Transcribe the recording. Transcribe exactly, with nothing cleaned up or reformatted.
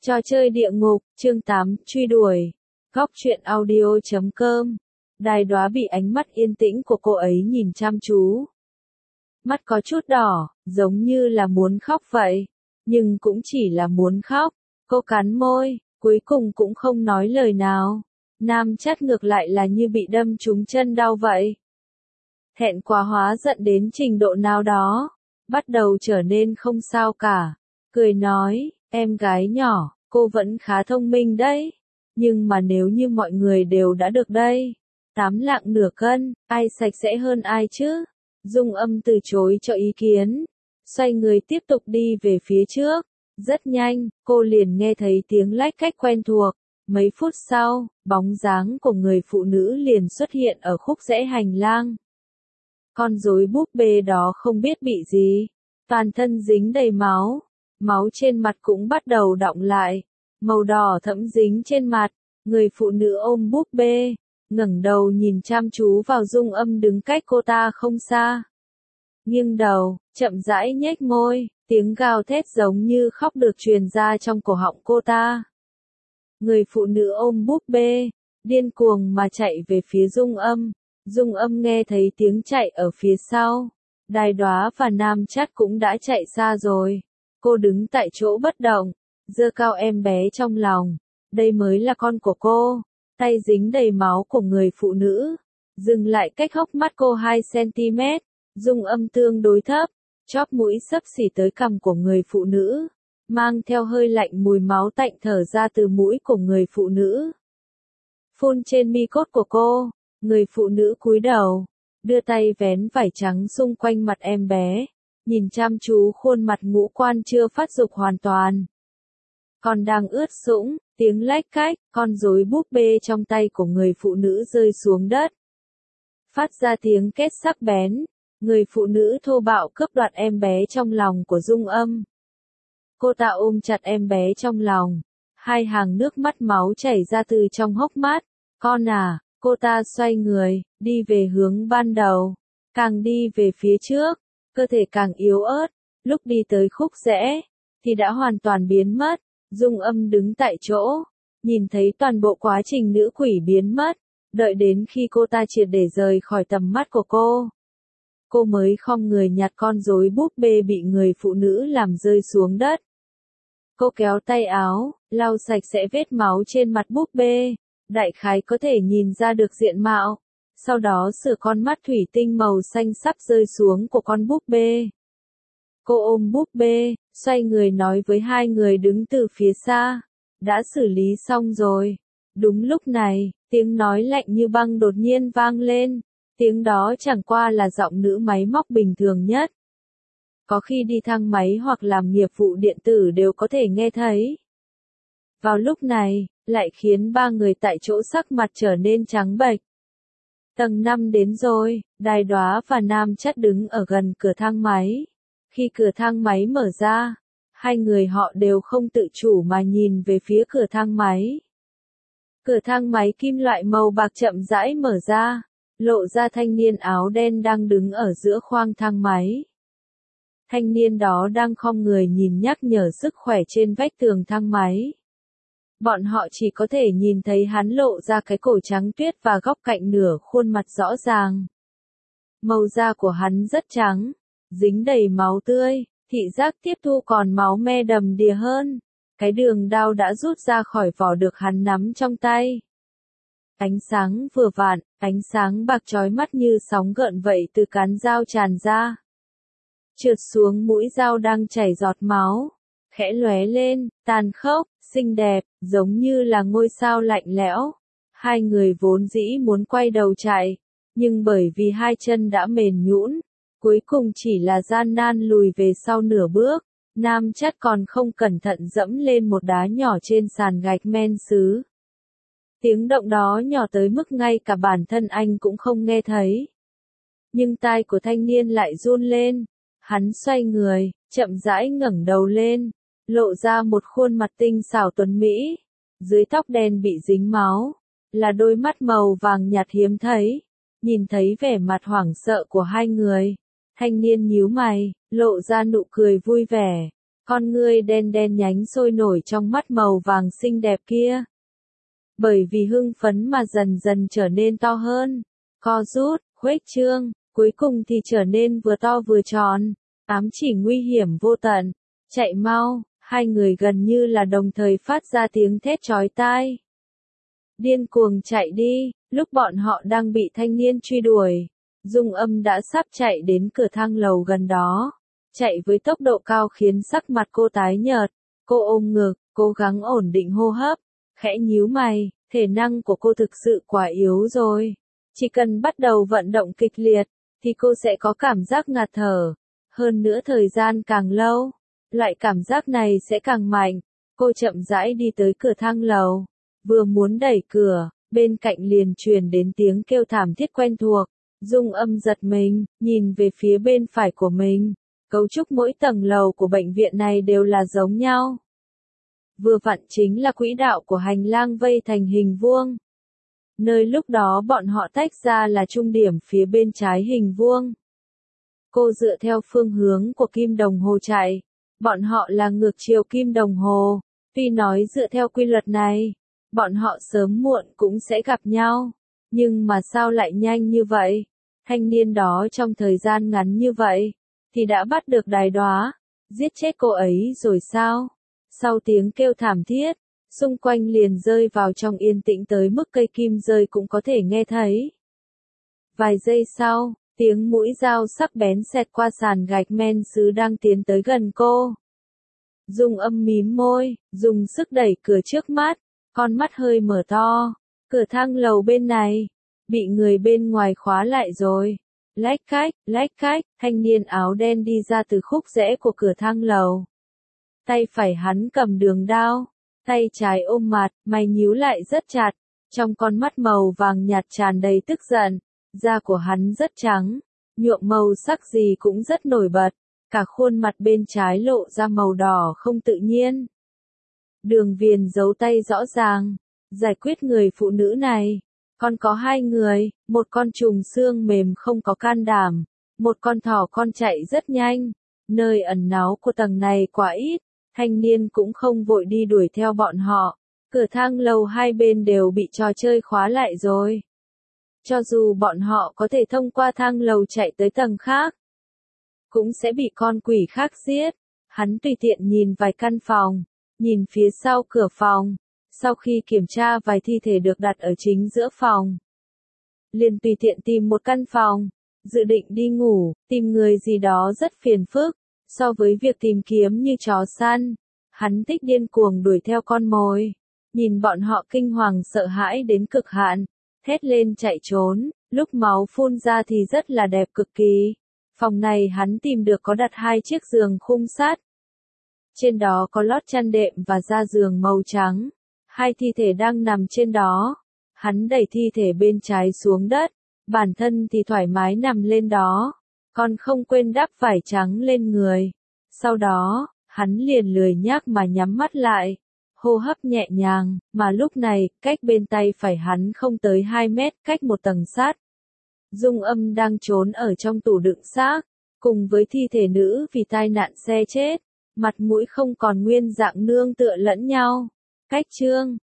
Trò chơi địa ngục, chương tám, truy đuổi. Góc truyện audio chấm com. Đài Đóa bị ánh mắt yên tĩnh của cô ấy nhìn chăm chú. Mắt có chút đỏ, giống như là muốn khóc vậy. Nhưng cũng chỉ là muốn khóc. Cô cắn môi, cuối cùng cũng không nói lời nào. Nam Chắt ngược lại là như bị đâm trúng chân đau vậy. Thẹn quá hóa giận đến trình độ nào đó. Bắt đầu trở nên không sao cả. Cười nói, em gái nhỏ, cô vẫn khá thông minh đấy. Nhưng mà nếu như mọi người đều đã được đây, tám lạng nửa cân, ai sạch sẽ hơn ai chứ? Dung Âm từ chối cho ý kiến. Xoay người tiếp tục đi về phía trước. Rất nhanh, cô liền nghe thấy tiếng lách cách quen thuộc. Mấy phút sau, bóng dáng của người phụ nữ liền xuất hiện ở khúc rẽ hành lang. Con rối búp bê đó không biết bị gì. Toàn thân dính đầy máu. Máu trên mặt cũng bắt đầu đọng lại. Màu đỏ thẫm dính trên mặt. Người phụ nữ ôm búp bê. Ngẩng đầu nhìn chăm chú vào Dung Âm đứng cách cô ta không xa. Nghiêng đầu, chậm rãi nhếch môi. Tiếng gào thét giống như khóc được truyền ra trong cổ họng cô ta. Người phụ nữ ôm búp bê. Điên cuồng mà chạy về phía Dung Âm. Dung Âm nghe thấy tiếng chạy ở phía sau. Đài Đóa và Nam Chắt cũng đã chạy xa rồi. Cô đứng tại chỗ bất động, giơ cao em bé trong lòng. Đây mới là con của cô. Tay dính đầy máu của người phụ nữ. Dừng lại cách hốc mắt cô hai xăng-ti-mét. Dung Âm tương đối thấp. Chóp mũi xấp xỉ tới cằm của người phụ nữ. Mang theo hơi lạnh mùi máu tạnh thở ra từ mũi của người phụ nữ. Phun trên mi cốt của cô. Người phụ nữ cúi đầu. Đưa tay vén vải trắng xung quanh mặt em bé. Nhìn chăm chú khuôn mặt ngũ quan chưa phát dục hoàn toàn. Còn đang ướt sũng, tiếng lách cách, con rối búp bê trong tay của người phụ nữ rơi xuống đất. Phát ra tiếng két sắc bén, người phụ nữ thô bạo cướp đoạt em bé trong lòng của Dung Âm. Cô ta ôm chặt em bé trong lòng, hai hàng nước mắt máu chảy ra từ trong hốc mắt. Con à, cô ta xoay người, đi về hướng ban đầu, càng đi về phía trước. Cơ thể càng yếu ớt, lúc đi tới khúc rẽ, thì đã hoàn toàn biến mất. Dung Âm đứng tại chỗ, nhìn thấy toàn bộ quá trình nữ quỷ biến mất, đợi đến khi cô ta triệt để rời khỏi tầm mắt của cô. Cô mới khom người nhặt con rối búp bê bị người phụ nữ làm rơi xuống đất. Cô kéo tay áo, lau sạch sẽ vết máu trên mặt búp bê, đại khái có thể nhìn ra được diện mạo. Sau đó sửa con mắt thủy tinh màu xanh sắp rơi xuống của con búp bê. Cô ôm búp bê, xoay người nói với hai người đứng từ phía xa. Đã xử lý xong rồi. Đúng lúc này, tiếng nói lạnh như băng đột nhiên vang lên. Tiếng đó chẳng qua là giọng nữ máy móc bình thường nhất. Có khi đi thang máy hoặc làm nghiệp vụ điện tử đều có thể nghe thấy. Vào lúc này, lại khiến ba người tại chỗ sắc mặt trở nên trắng bệch. Tầng năm đến rồi, Đài Đóa và Nam Chắt đứng ở gần cửa thang máy. Khi cửa thang máy mở ra, hai người họ đều không tự chủ mà nhìn về phía cửa thang máy. Cửa thang máy kim loại màu bạc chậm rãi mở ra, lộ ra thanh niên áo đen đang đứng ở giữa khoang thang máy. Thanh niên đó đang khom người nhìn nhắc nhở sức khỏe trên vách tường thang máy. Bọn họ chỉ có thể nhìn thấy hắn lộ ra cái cổ trắng tuyết và góc cạnh nửa khuôn mặt rõ ràng. Màu da của hắn rất trắng, dính đầy máu tươi, thị giác tiếp thu còn máu me đầm đìa hơn. Cái đường đao đã rút ra khỏi vỏ được hắn nắm trong tay. Ánh sáng vừa vặn, ánh sáng bạc chói mắt như sóng gợn vậy từ cán dao tràn ra. Trượt xuống mũi dao đang chảy giọt máu, khẽ lóe lên, tàn khốc, xinh đẹp, giống như là ngôi sao lạnh lẽo. Hai người vốn dĩ muốn quay đầu chạy, nhưng bởi vì hai chân đã mềm nhũn, cuối cùng chỉ là gian nan lùi về sau nửa bước. Nam Chắt còn không cẩn thận dẫm lên một đá nhỏ trên sàn gạch men sứ. Tiếng động đó nhỏ tới mức ngay cả bản thân anh cũng không nghe thấy. Nhưng tai của thanh niên lại run lên. Hắn xoay người, chậm rãi ngẩng đầu lên, lộ ra một khuôn mặt tinh xảo tuấn mỹ. Dưới tóc đen bị dính máu, là đôi mắt màu vàng nhạt hiếm thấy. Nhìn thấy vẻ mặt hoảng sợ của hai người, thanh niên nhíu mày, lộ ra nụ cười vui vẻ. con ngươi đen đen nhánh sôi nổi trong mắt màu vàng xinh đẹp kia. Bởi vì hưng phấn mà dần dần trở nên to hơn, co rút, khuếch trương, cuối cùng thì trở nên vừa to vừa tròn, ám chỉ nguy hiểm vô tận. Chạy mau, hai người gần như là đồng thời phát ra tiếng thét chói tai. Điên cuồng chạy đi, lúc bọn họ đang bị thanh niên truy đuổi, Dung Âm đã sắp chạy đến cửa thang lầu gần đó. Chạy với tốc độ cao khiến sắc mặt cô tái nhợt, cô ôm ngực, cố gắng ổn định hô hấp, khẽ nhíu mày, thể năng của cô thực sự quá yếu rồi. Chỉ cần bắt đầu vận động kịch liệt, thì cô sẽ có cảm giác ngạt thở. Hơn nữa thời gian càng lâu, loại cảm giác này sẽ càng mạnh. Cô chậm rãi đi tới cửa thang lầu, vừa muốn đẩy cửa, bên cạnh liền truyền đến tiếng kêu thảm thiết quen thuộc. Dung Âm giật mình, nhìn về phía bên phải của mình. Cấu trúc mỗi tầng lầu của bệnh viện này đều là giống nhau. Vừa vặn chính là quỹ đạo của hành lang vây thành hình vuông. Nơi lúc đó bọn họ tách ra là trung điểm phía bên trái hình vuông. Cô dựa theo phương hướng của kim đồng hồ chạy. Bọn họ là ngược chiều kim đồng hồ. Tuy nói dựa theo quy luật này, bọn họ sớm muộn cũng sẽ gặp nhau. Nhưng mà sao lại nhanh như vậy? Thanh niên đó trong thời gian ngắn như vậy, thì đã bắt được Đài Đóa, giết chết cô ấy rồi sao? Sau tiếng kêu thảm thiết, xung quanh liền rơi vào trong yên tĩnh tới mức cây kim rơi cũng có thể nghe thấy. Vài giây sau, tiếng mũi dao sắc bén xẹt qua sàn gạch men sứ đang tiến tới gần cô. Dung Âm mím môi, dùng sức đẩy cửa trước mắt, con mắt hơi mở to. Cửa thang lầu bên này, bị người bên ngoài khóa lại rồi. Lách cách, lách cách, thanh niên áo đen đi ra từ khúc rẽ của cửa thang lầu. Tay phải hắn cầm đường đao, tay trái ôm mặt, mày nhíu lại rất chặt, trong con mắt màu vàng nhạt tràn đầy tức giận. Da của hắn rất trắng, nhuộm màu sắc gì cũng rất nổi bật, cả khuôn mặt bên trái lộ ra màu đỏ không tự nhiên. Đường viền giấu tay rõ ràng, giải quyết người phụ nữ này. Còn có hai người, một con trùng xương mềm không có can đảm, một con thỏ con chạy rất nhanh. Nơi ẩn náu của tầng này quá ít, thanh niên cũng không vội đi đuổi theo bọn họ. Cửa thang lầu hai bên đều bị trò chơi khóa lại rồi. Cho dù bọn họ có thể thông qua thang lầu chạy tới tầng khác, cũng sẽ bị con quỷ khác giết. Hắn tùy tiện nhìn vài căn phòng, nhìn phía sau cửa phòng. Sau khi kiểm tra vài thi thể được đặt ở chính giữa phòng, liền tùy tiện tìm một căn phòng, dự định đi ngủ. Tìm người gì đó rất phiền phức, so với việc tìm kiếm như chó săn, hắn thích điên cuồng đuổi theo con mồi. Nhìn bọn họ kinh hoàng sợ hãi đến cực hạn, thét lên chạy trốn, lúc máu phun ra thì rất là đẹp cực kỳ. Phòng này hắn tìm được có đặt hai chiếc giường khung sắt. Trên đó có lót chăn đệm và da giường màu trắng. Hai thi thể đang nằm trên đó. Hắn đẩy thi thể bên trái xuống đất, bản thân thì thoải mái nằm lên đó, còn không quên đắp vải trắng lên người. Sau đó, hắn liền lười nhác mà nhắm mắt lại, hô hấp nhẹ nhàng, mà lúc này, cách bên tay phải hắn không tới hai mét, cách một tầng sắt. Dung Âm đang trốn ở trong tủ đựng xác, cùng với thi thể nữ vì tai nạn xe chết, mặt mũi không còn nguyên dạng nương tựa lẫn nhau. Cách chương